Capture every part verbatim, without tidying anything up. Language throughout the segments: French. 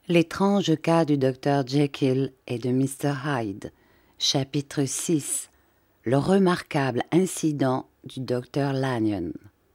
L'étrange cas du docteur Jekyll et de mister Hyde. Chapitre six. Le remarquable incident du docteur Lanyon.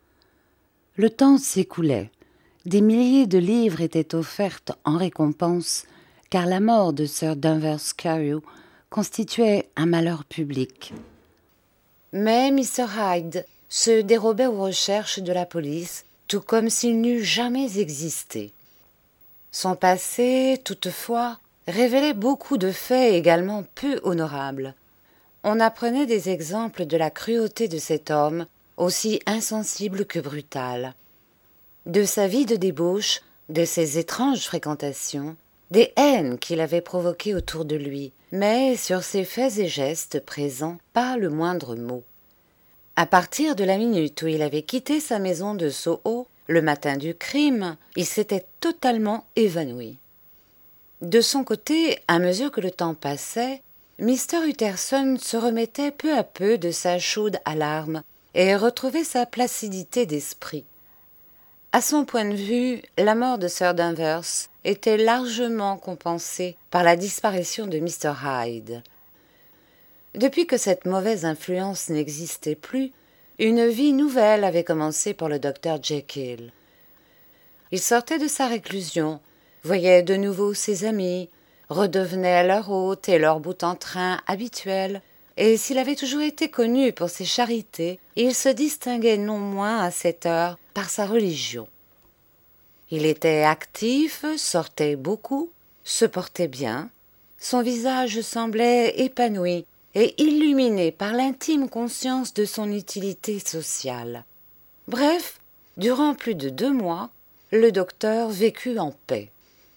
Le temps s'écoulait. Des milliers de livres étaient offerts en récompense, car la mort de Sir Danvers Carew constituait un malheur public. Mais mister Hyde se dérobait aux recherches de la police, tout comme s'il n'eût jamais existé. Son passé, toutefois, révélait beaucoup de faits également peu honorables. On apprenait des exemples de la cruauté de cet homme, aussi insensible que brutal. De sa vie de débauche, de ses étranges fréquentations, des haines qu'il avait provoquées autour de lui, mais sur ses faits et gestes présents, pas le moindre mot. À partir de la minute où il avait quitté sa maison de Soho, le matin du crime, il s'était totalement évanoui. De son côté, à mesure que le temps passait, mister Utterson se remettait peu à peu de sa chaude alarme et retrouvait sa placidité d'esprit. À son point de vue, la mort de Sir Danvers était largement compensée par la disparition de mister Hyde. Depuis que cette mauvaise influence n'existait plus, une vie nouvelle avait commencé pour le docteur Jekyll. Il sortait de sa réclusion, voyait de nouveau ses amis, redevenait leur hôte et leur boute-en-train habituel, et s'il avait toujours été connu pour ses charités, il se distinguait non moins à cette heure par sa religion. Il était actif, sortait beaucoup, se portait bien, son visage semblait épanoui et illuminé par l'intime conscience de son utilité sociale. Bref, durant plus de deux mois, le docteur vécut en paix.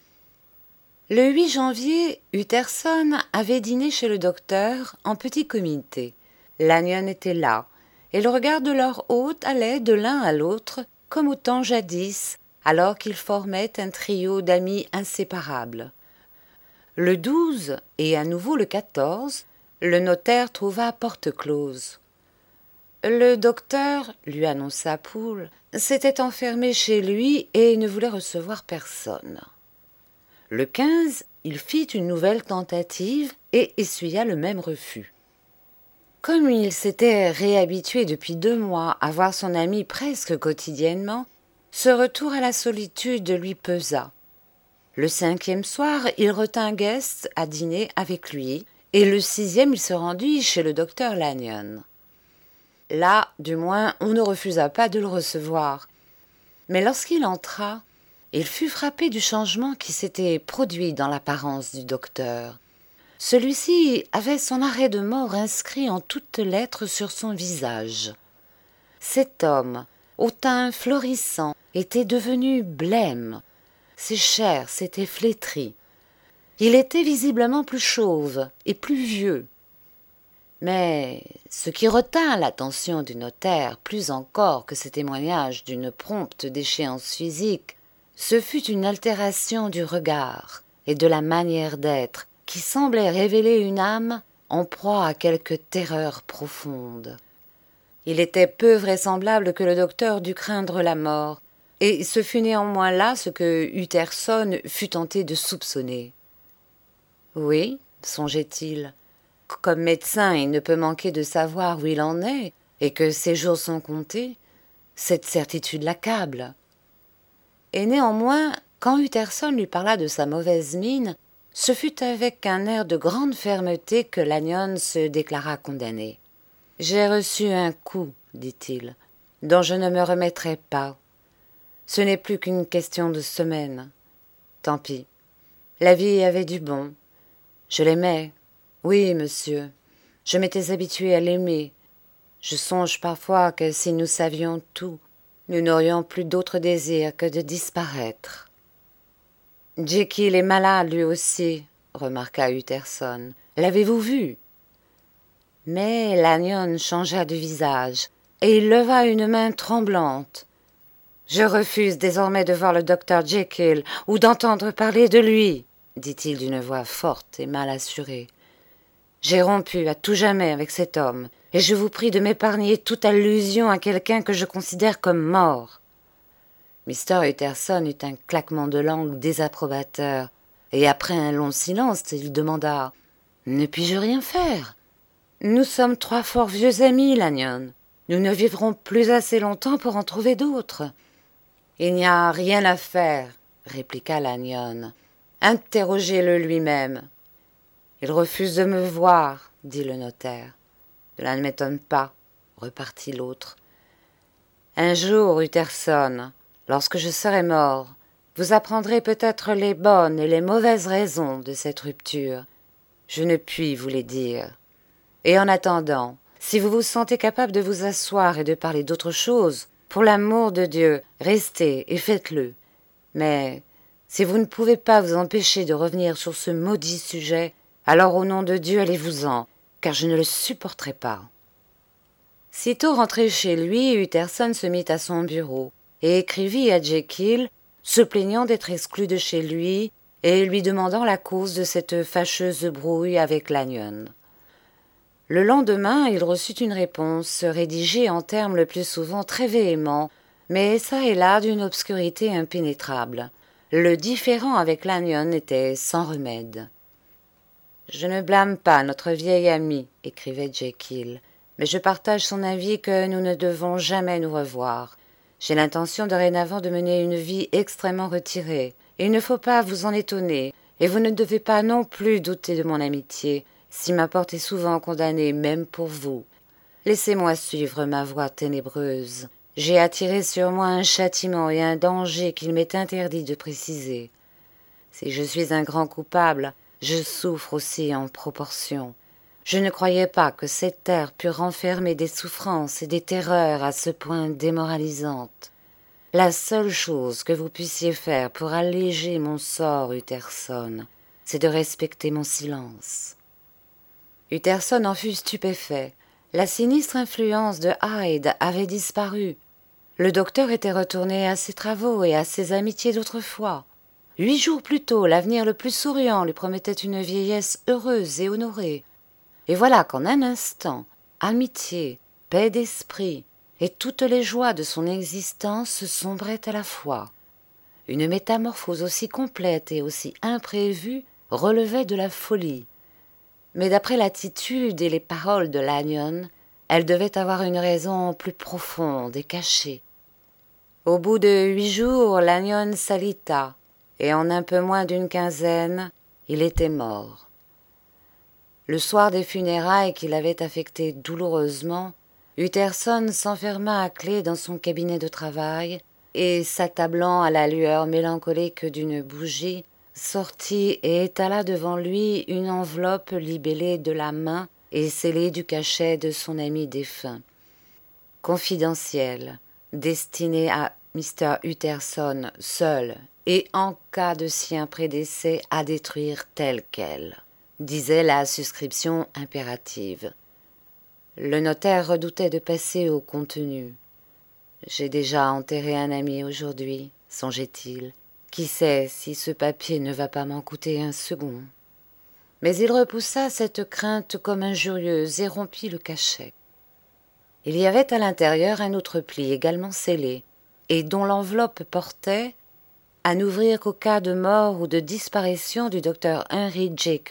Le huit janvier, Utterson avait dîné chez le docteur en petit comité. Lanyon était là, et le regard de leur hôte allait de l'un à l'autre, comme au temps jadis, alors qu'ils formaient un trio d'amis inséparables. Le douze, et à nouveau le quatorze, le notaire trouva porte close. Le docteur, lui annonça Poole, s'était enfermé chez lui et ne voulait recevoir personne. Le quinze, il fit une nouvelle tentative et essuya le même refus. Comme il s'était réhabitué depuis deux mois à voir son ami presque quotidiennement, ce retour à la solitude lui pesa. Le cinquième soir, il retint Guest à dîner avec lui, et le sixième, il se rendit chez le docteur Lanyon. Là, du moins, on ne refusa pas de le recevoir. Mais lorsqu'il entra, il fut frappé du changement qui s'était produit dans l'apparence du docteur. Celui-ci avait son arrêt de mort inscrit en toutes lettres sur son visage. Cet homme, au teint florissant, était devenu blême. Ses chairs s'étaient flétries. Il était visiblement plus chauve et plus vieux. Mais ce qui retint l'attention du notaire plus encore que ces témoignages d'une prompte déchéance physique, ce fut une altération du regard et de la manière d'être qui semblait révéler une âme en proie à quelque terreur profonde. Il était peu vraisemblable que le docteur dût craindre la mort, et ce fut néanmoins là ce que Utterson fut tenté de soupçonner. Oui, songeait-il, comme médecin il ne peut manquer de savoir où il en est, et que ses jours sont comptés, cette certitude l'accable. Et néanmoins, quand Utterson lui parla de sa mauvaise mine, ce fut avec un air de grande fermeté que Lanyon se déclara condamné. « J'ai reçu un coup, dit-il, dont je ne me remettrai pas. Ce n'est plus qu'une question de semaines. Tant pis. La vie avait du bon. Je l'aimais. Oui, monsieur. Je m'étais habitué à l'aimer. Je songe parfois que si nous savions tout, nous n'aurions plus d'autre désir que de disparaître. »« Jekyll est malade lui aussi, remarqua Utterson. L'avez-vous vu ?» Mais Lanyon changea de visage, et il leva une main tremblante. « Je refuse désormais de voir le docteur Jekyll ou d'entendre parler de lui, » dit-il d'une voix forte et mal assurée. « J'ai rompu à tout jamais avec cet homme, et je vous prie de m'épargner toute allusion à quelqu'un que je considère comme mort. » mister Utterson eut un claquement de langue désapprobateur. et après un long silence, il demanda « Ne puis-je rien faire ?»« Nous sommes trois fort vieux amis, Lanyon. Nous ne vivrons plus assez longtemps pour en trouver d'autres. »« Il n'y a rien à faire, » répliqua Lanyon. « Interrogez-le lui-même. »« Il refuse de me voir, » dit le notaire. « Cela ne m'étonne pas, » repartit l'autre. « Un jour, Utterson, lorsque je serai mort, vous apprendrez peut-être les bonnes et les mauvaises raisons de cette rupture. Je ne puis vous les dire. Et en attendant, si vous vous sentez capable de vous asseoir et de parler d'autre chose, pour l'amour de Dieu, restez et faites-le. Mais si vous ne pouvez pas vous empêcher de revenir sur ce maudit sujet, alors au nom de Dieu, allez-vous-en, car je ne le supporterai pas. » Sitôt rentré chez lui, Utterson se mit à son bureau et écrivit à Jekyll, se plaignant d'être exclu de chez lui et lui demandant la cause de cette fâcheuse brouille avec Lanyon. Le lendemain, il reçut une réponse rédigée en termes le plus souvent très véhéments, mais çà et là d'une obscurité impénétrable. Le différend avec Lanyon était sans remède. « Je ne blâme pas notre vieil ami, » écrivait Jekyll, « mais je partage son avis que nous ne devons jamais nous revoir. J'ai l'intention dorénavant de mener une vie extrêmement retirée. Il ne faut pas vous en étonner, et vous ne devez pas non plus douter de mon amitié, si ma porte est souvent condamnée même pour vous. Laissez-moi suivre ma voie ténébreuse. J'ai attiré sur moi un châtiment et un danger qu'il m'est interdit de préciser. Si je suis un grand coupable, je souffre aussi en proportion. Je ne croyais pas que cette terre pût renfermer des souffrances et des terreurs à ce point démoralisantes. La seule chose que vous puissiez faire pour alléger mon sort, Utterson, c'est de respecter mon silence. » Utterson en fut stupéfait. La sinistre influence de Hyde avait disparu. Le docteur était retourné à ses travaux et à ses amitiés d'autrefois. Huit jours plus tôt, l'avenir le plus souriant lui promettait une vieillesse heureuse et honorée. Et voilà qu'en un instant, amitié, paix d'esprit et toutes les joies de son existence sombraient à la fois. Une métamorphose aussi complète et aussi imprévue relevait de la folie. Mais d'après l'attitude et les paroles de Lanyon, elle devait avoir une raison plus profonde et cachée. Au bout de huit jours, Lanyon s'alita, et en un peu moins d'une quinzaine, il était mort. Le soir des funérailles qui l'avaient affecté douloureusement, Utterson s'enferma à clé dans son cabinet de travail et, s'attablant à la lueur mélancolique d'une bougie, sortit et étala devant lui une enveloppe libellée de la main et scellée du cachet de son ami défunt. Confidentielle, destinée à mister Utterson seul et en cas de sien prédécès à détruire telle quelle, disait la suscription impérative. Le notaire redoutait de passer au contenu. « J'ai déjà enterré un ami aujourd'hui, » songeait-il. « Qui sait si ce papier ne va pas m'en coûter un second ?» Mais il repoussa cette crainte comme injurieuse et rompit le cachet. Il y avait à l'intérieur un autre pli également scellé, et dont l'enveloppe portait « à n'ouvrir qu'au cas de mort ou de disparition du docteur Henry Jekyll ».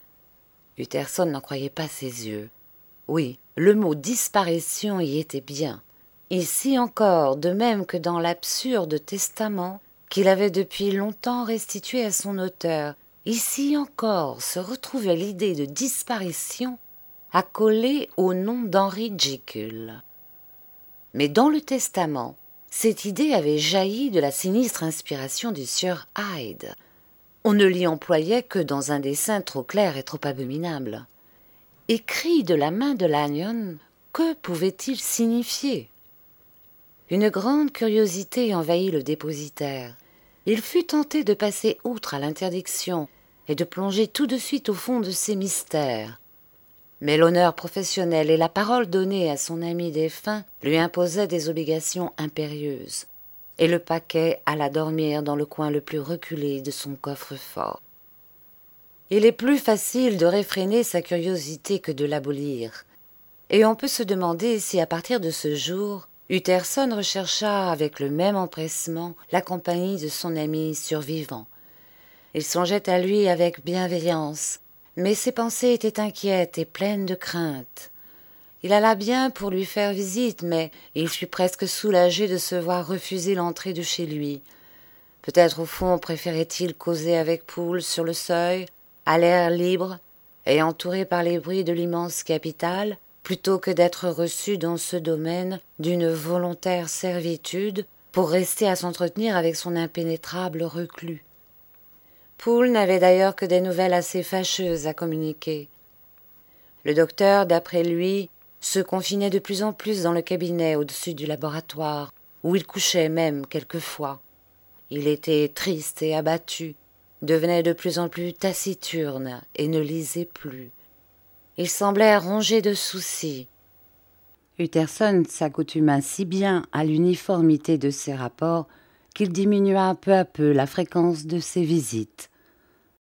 Utterson n'en croyait pas ses yeux. Oui, le mot « disparition » y était bien. Ici encore, de même que dans l'absurde testament qu'il avait depuis longtemps restitué à son auteur, ici encore se retrouvait l'idée de disparition accolée au nom d'Henry Jekyll. Mais dans le testament, cette idée avait jailli de la sinistre inspiration du sieur Hyde. On ne l'y employait que dans un dessein trop clair et trop abominable. Écrit de la main de Lanyon, que pouvait-il signifier? Une grande curiosité envahit le dépositaire. Il fut tenté de passer outre à l'interdiction et de plonger tout de suite au fond de ces mystères. Mais l'honneur professionnel et la parole donnée à son ami défunt lui imposaient des obligations impérieuses, et le paquet alla dormir dans le coin le plus reculé de son coffre-fort. Il est plus facile de réfréner sa curiosité que de l'abolir, et on peut se demander si à partir de ce jour, Utterson rechercha avec le même empressement la compagnie de son ami survivant. Il songeait à lui avec bienveillance, mais ses pensées étaient inquiètes et pleines de crainte. Il alla bien pour lui faire visite, mais il fut presque soulagé de se voir refuser l'entrée de chez lui. Peut-être au fond préférait-il causer avec Poole sur le seuil, à l'air libre et entouré par les bruits de l'immense capitale, plutôt que d'être reçu dans ce domaine d'une volontaire servitude pour rester à s'entretenir avec son impénétrable reclus. Poole n'avait d'ailleurs que des nouvelles assez fâcheuses à communiquer. Le docteur, d'après lui, se confinait de plus en plus dans le cabinet au-dessus du laboratoire, où il couchait même quelquefois. Il était triste et abattu, devenait de plus en plus taciturne et ne lisait plus. Il semblait rongé de soucis. Utterson s'accoutuma si bien à l'uniformité de ses rapports qu'il diminua peu à peu la fréquence de ses visites.